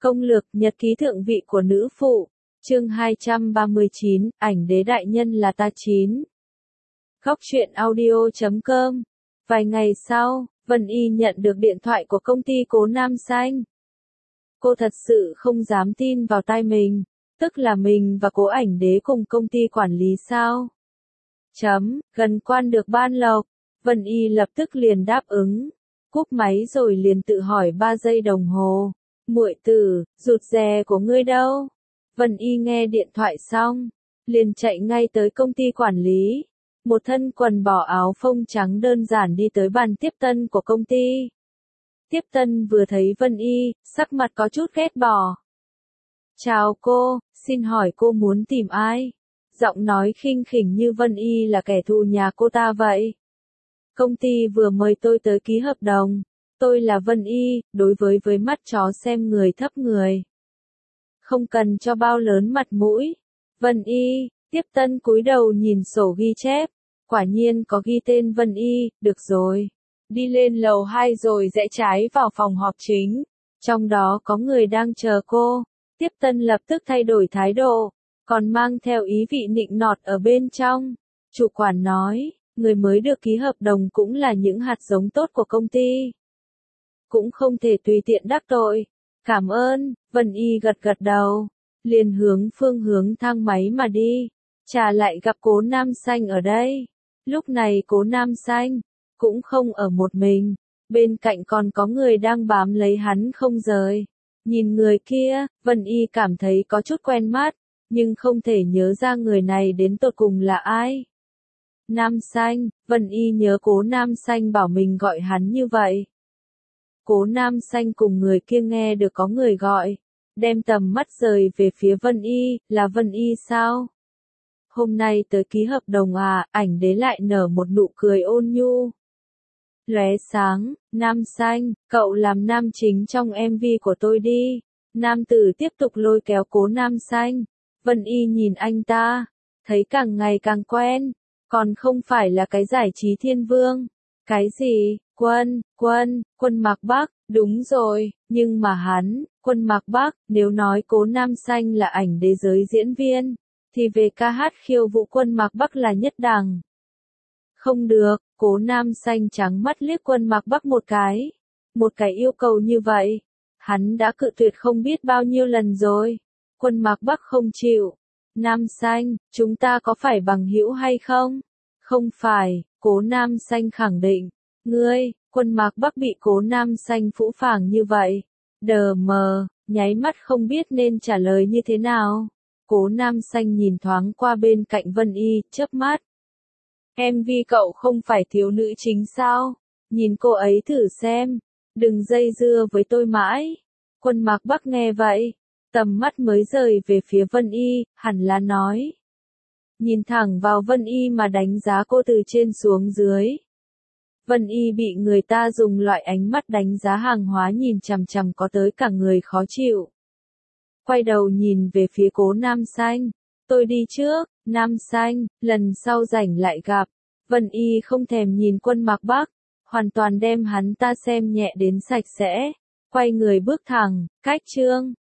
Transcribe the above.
Công lược nhật ký thượng vị của nữ phụ, chương 239, ảnh đế đại nhân là ta 9. Góc truyện audio.com. Vài ngày sau, Vân Y nhận được điện thoại của công ty Cố Nam Xanh. Cô thật sự không dám tin vào tai mình, tức là mình và Cố ảnh đế cùng công ty quản lý sao? Gần quan được ban lộc, Vân Y lập tức liền đáp ứng, cúp máy rồi liền tự hỏi 3 giây đồng hồ. Muội tử, rụt rè của ngươi đâu? Vân Y nghe điện thoại xong, liền chạy ngay tới công ty quản lý. Một thân quần bò áo phông trắng đơn giản đi tới bàn tiếp tân của công ty. Tiếp tân vừa thấy Vân Y, sắc mặt có chút ghét bỏ. Chào cô, xin hỏi cô muốn tìm ai? Giọng nói khinh khỉnh như Vân Y là kẻ thù nhà cô ta vậy. Công ty vừa mời tôi tới ký hợp đồng. Tôi là Vân Y, đối với mắt chó xem người thấp người. Không cần cho bao lớn mặt mũi. Vân Y, tiếp tân cúi đầu nhìn sổ ghi chép. Quả nhiên có ghi tên Vân Y, được rồi. Đi lên lầu 2 rồi rẽ trái vào phòng họp chính. Trong đó có người đang chờ cô. Tiếp tân lập tức thay đổi thái độ, còn mang theo ý vị nịnh nọt ở bên trong. Chủ quản nói, người mới được ký hợp đồng cũng là những hạt giống tốt của công ty. Cũng không thể tùy tiện đắc tội. Cảm ơn, Vân Y gật đầu, liền hướng phương hướng thang máy mà đi. Trả lại gặp Cố Nam Xanh ở đây. Lúc này Cố Nam Xanh cũng không ở một mình, bên cạnh còn có người đang bám lấy hắn không rời. Nhìn người kia, Vân Y cảm thấy có chút quen mắt, nhưng không thể nhớ ra người này đến tột cùng là ai. Nam Xanh, Vân Y nhớ Cố Nam Xanh bảo mình gọi hắn như vậy. Cố Nam Xanh cùng người kia nghe được có người gọi, đem tầm mắt rời về phía Vân Y, là Vân Y sao? Hôm nay tới ký hợp đồng à? Ảnh đế lại nở một nụ cười ôn nhu. Lóe sáng, Nam Xanh, cậu làm nam chính trong MV của tôi đi. Nam tử tiếp tục lôi kéo Cố Nam Xanh. Vân Y nhìn anh ta, thấy càng ngày càng quen, còn không phải là cái giải trí thiên vương. Cái gì? Quân Mạc Bắc, đúng rồi, nhưng mà hắn, Quân Mạc Bắc, nếu nói Cố Nam Xanh là ảnh đế giới diễn viên, thì về ca hát khiêu vũ Quân Mạc Bắc là nhất đẳng. Không được, Cố Nam Xanh trắng mắt liếc Quân Mạc Bắc một cái. Một cái yêu cầu như vậy, hắn đã cự tuyệt không biết bao nhiêu lần rồi. Quân Mạc Bắc không chịu. Nam Xanh, chúng ta có phải bằng hữu hay không? Không phải, Cố Nam Xanh khẳng định. Ngươi, Quân Mạc Bắc bị Cố Nam Xanh phũ phàng như vậy. Đờ mờ, nháy mắt không biết nên trả lời như thế nào. Cố Nam Xanh nhìn thoáng qua bên cạnh Vân Y, chớp mắt. MV cậu không phải thiếu nữ chính sao? Nhìn cô ấy thử xem. Đừng dây dưa với tôi mãi. Quân Mạc Bắc nghe vậy, tầm mắt mới rời về phía Vân Y, hẳn là nói. Nhìn thẳng vào Vân Y mà đánh giá cô từ trên xuống dưới. Vân Y bị người ta dùng loại ánh mắt đánh giá hàng hóa nhìn chằm chằm có tới cả người khó chịu. Quay đầu nhìn về phía Cố Nam Xanh. Tôi đi trước, Nam Xanh, lần sau rảnh lại gặp. Vân Y không thèm nhìn Quân Mạc Bắc, hoàn toàn đem hắn ta xem nhẹ đến sạch sẽ. Quay người bước thẳng, cách chương.